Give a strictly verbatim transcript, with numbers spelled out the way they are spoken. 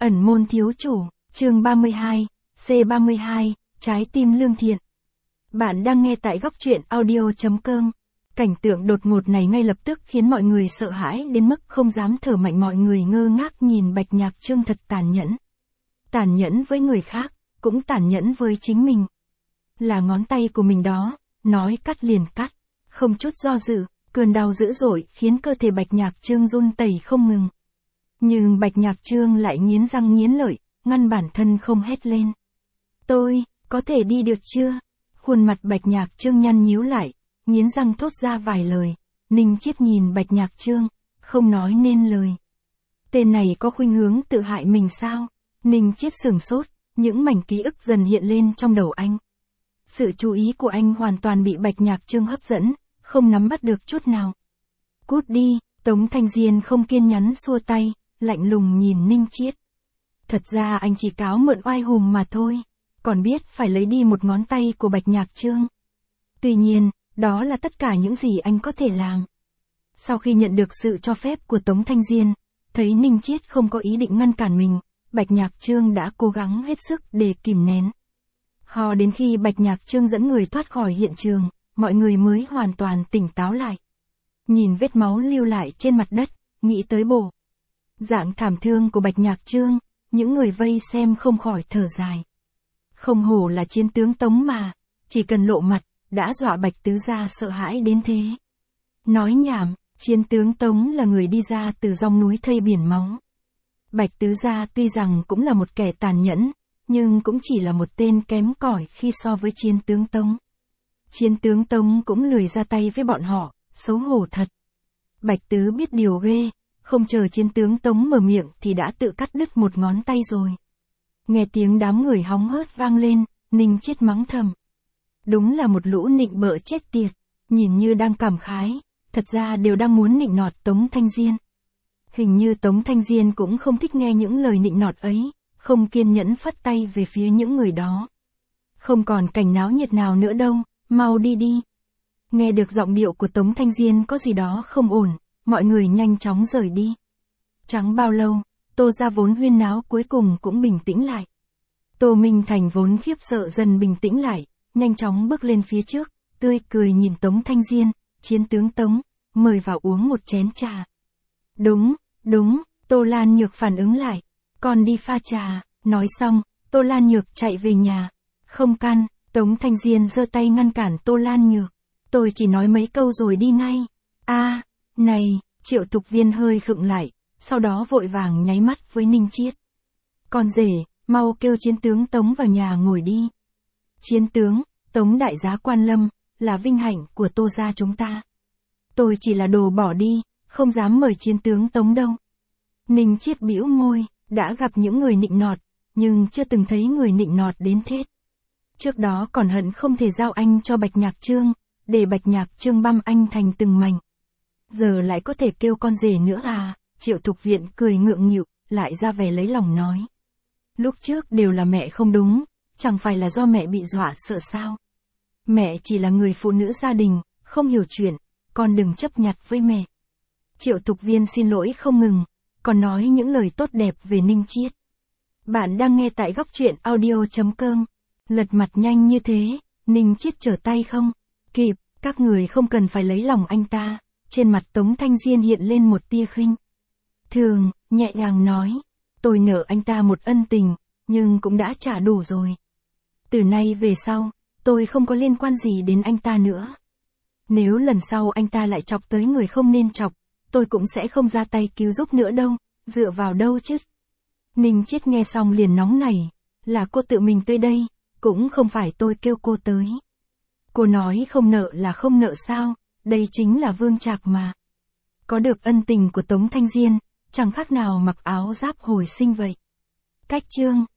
Ẩn môn thiếu chủ, chương ba mươi hai, C ba mươi hai, trái tim lương thiện. Bạn đang nghe tại góc truyện audio chấm com. Cảnh tượng đột ngột này ngay lập tức khiến mọi người sợ hãi đến mức không dám thở mạnh, mọi người ngơ ngác nhìn Bạch Nhạc Trương thật tàn nhẫn. Tàn nhẫn với người khác, cũng tàn nhẫn với chính mình. Là ngón tay của mình đó, nói cắt liền cắt, không chút do dự, cơn đau dữ dội khiến cơ thể Bạch Nhạc Trương run tẩy không ngừng. Nhưng Bạch Nhạc Trương lại nghiến răng nghiến lợi, ngăn bản thân không hét lên. Tôi, có thể đi được chưa? Khuôn mặt Bạch Nhạc Trương nhăn nhíu lại, nghiến răng thốt ra vài lời. Ninh Chiết nhìn Bạch Nhạc Trương, không nói nên lời. Tên này có khuynh hướng tự hại mình sao? Ninh Chiết sửng sốt, những mảnh ký ức dần hiện lên trong đầu anh. Sự chú ý của anh hoàn toàn bị Bạch Nhạc Trương hấp dẫn, không nắm bắt được chút nào. Cút đi, Tống Thanh Diên không kiên nhẫn xua tay, lạnh lùng nhìn Ninh Chiết. Thật ra anh chỉ cáo mượn oai hùng mà thôi, còn biết phải lấy đi một ngón tay của Bạch Nhạc Trương. Tuy nhiên, đó là tất cả những gì anh có thể làm. Sau khi nhận được sự cho phép của Tống Thanh Diên, thấy Ninh Chiết không có ý định ngăn cản mình, Bạch Nhạc Trương đã cố gắng hết sức để kìm nén. Ho đến khi Bạch Nhạc Trương dẫn người thoát khỏi hiện trường, mọi người mới hoàn toàn tỉnh táo lại. Nhìn vết máu lưu lại trên mặt đất, nghĩ tới bộ dạng thảm thương của Bạch Nhạc Trương, những người vây xem không khỏi thở dài. Không hổ là chiến tướng Tống mà, chỉ cần lộ mặt, đã dọa Bạch tứ gia sợ hãi đến thế. Nói nhảm, chiến tướng Tống là người đi ra từ dòng núi thây biển máu. Bạch tứ gia tuy rằng cũng là một kẻ tàn nhẫn, nhưng cũng chỉ là một tên kém cỏi khi so với chiến tướng Tống. Chiến tướng Tống cũng lười ra tay với bọn họ, xấu hổ thật. Bạch tứ biết điều ghê, không chờ chiến tướng Tống mở miệng thì đã tự cắt đứt một ngón tay rồi. Nghe tiếng đám người hóng hớt vang lên, Ninh Chiết mắng thầm. Đúng là một lũ nịnh bợ chết tiệt, nhìn như đang cảm khái, thật ra đều đang muốn nịnh nọt Tống Thanh Diên. Hình như Tống Thanh Diên cũng không thích nghe những lời nịnh nọt ấy, không kiên nhẫn phất tay về phía những người đó. Không còn cảnh náo nhiệt nào nữa đâu, mau đi đi. Nghe được giọng điệu của Tống Thanh Diên có gì đó không ổn, mọi người nhanh chóng rời đi. Chẳng bao lâu, Tô gia vốn huyên náo cuối cùng cũng bình tĩnh lại. Tô Minh Thành vốn khiếp sợ dần bình tĩnh lại, nhanh chóng bước lên phía trước, tươi cười nhìn Tống Thanh Diên, chiến tướng Tống, mời vào uống một chén trà. Đúng, đúng, Tô Lan Nhược phản ứng lại, con đi pha trà, nói xong, Tô Lan Nhược chạy về nhà. Không căn, Tống Thanh Diên giơ tay ngăn cản Tô Lan Nhược. Tôi chỉ nói mấy câu rồi đi ngay. A, à, này, Triệu Thục Viên hơi khựng lại, sau đó vội vàng nháy mắt với Ninh Chiết. Con rể, mau kêu chiến tướng Tống vào nhà ngồi đi. Chiến tướng, Tống đại giá quan lâm, là vinh hạnh của Tô gia chúng ta. Tôi chỉ là đồ bỏ đi, không dám mời chiến tướng Tống đâu. Ninh Chiết bĩu môi, đã gặp những người nịnh nọt, nhưng chưa từng thấy người nịnh nọt đến thế. Trước đó còn hận không thể giao anh cho Bạch Nhạc Trương, để Bạch Nhạc Trương băm anh thành từng mảnh. Giờ lại có thể kêu con rể nữa à? Triệu Thục Viện cười ngượng nghịu, lại ra vẻ lấy lòng nói. Lúc trước đều là mẹ không đúng, chẳng phải là do mẹ bị dọa sợ sao? Mẹ chỉ là người phụ nữ gia đình, không hiểu chuyện, con đừng chấp nhặt với mẹ. Triệu Thục Viên xin lỗi không ngừng, còn nói những lời tốt đẹp về Ninh Chiết. Bạn đang nghe tại góc truyện audio chấm com. Lật mặt nhanh như thế, Ninh Chiết trở tay không kịp, các người không cần phải lấy lòng anh ta. Trên mặt Tống Thanh Diên hiện lên một tia khinh thường, nhẹ nhàng nói, tôi nợ anh ta một ân tình, nhưng cũng đã trả đủ rồi. Từ nay về sau, tôi không có liên quan gì đến anh ta nữa. Nếu lần sau anh ta lại chọc tới người không nên chọc, tôi cũng sẽ không ra tay cứu giúp nữa đâu, dựa vào đâu chứ. Ninh Chiết nghe xong liền nóng nảy, là cô tự mình tới đây, cũng không phải tôi kêu cô tới. Cô nói không nợ là không nợ sao, đây chính là Vương Trạc mà. Có được ân tình của Tống Thanh Diên, chẳng khác nào mặc áo giáp hồi sinh vậy. Cách chương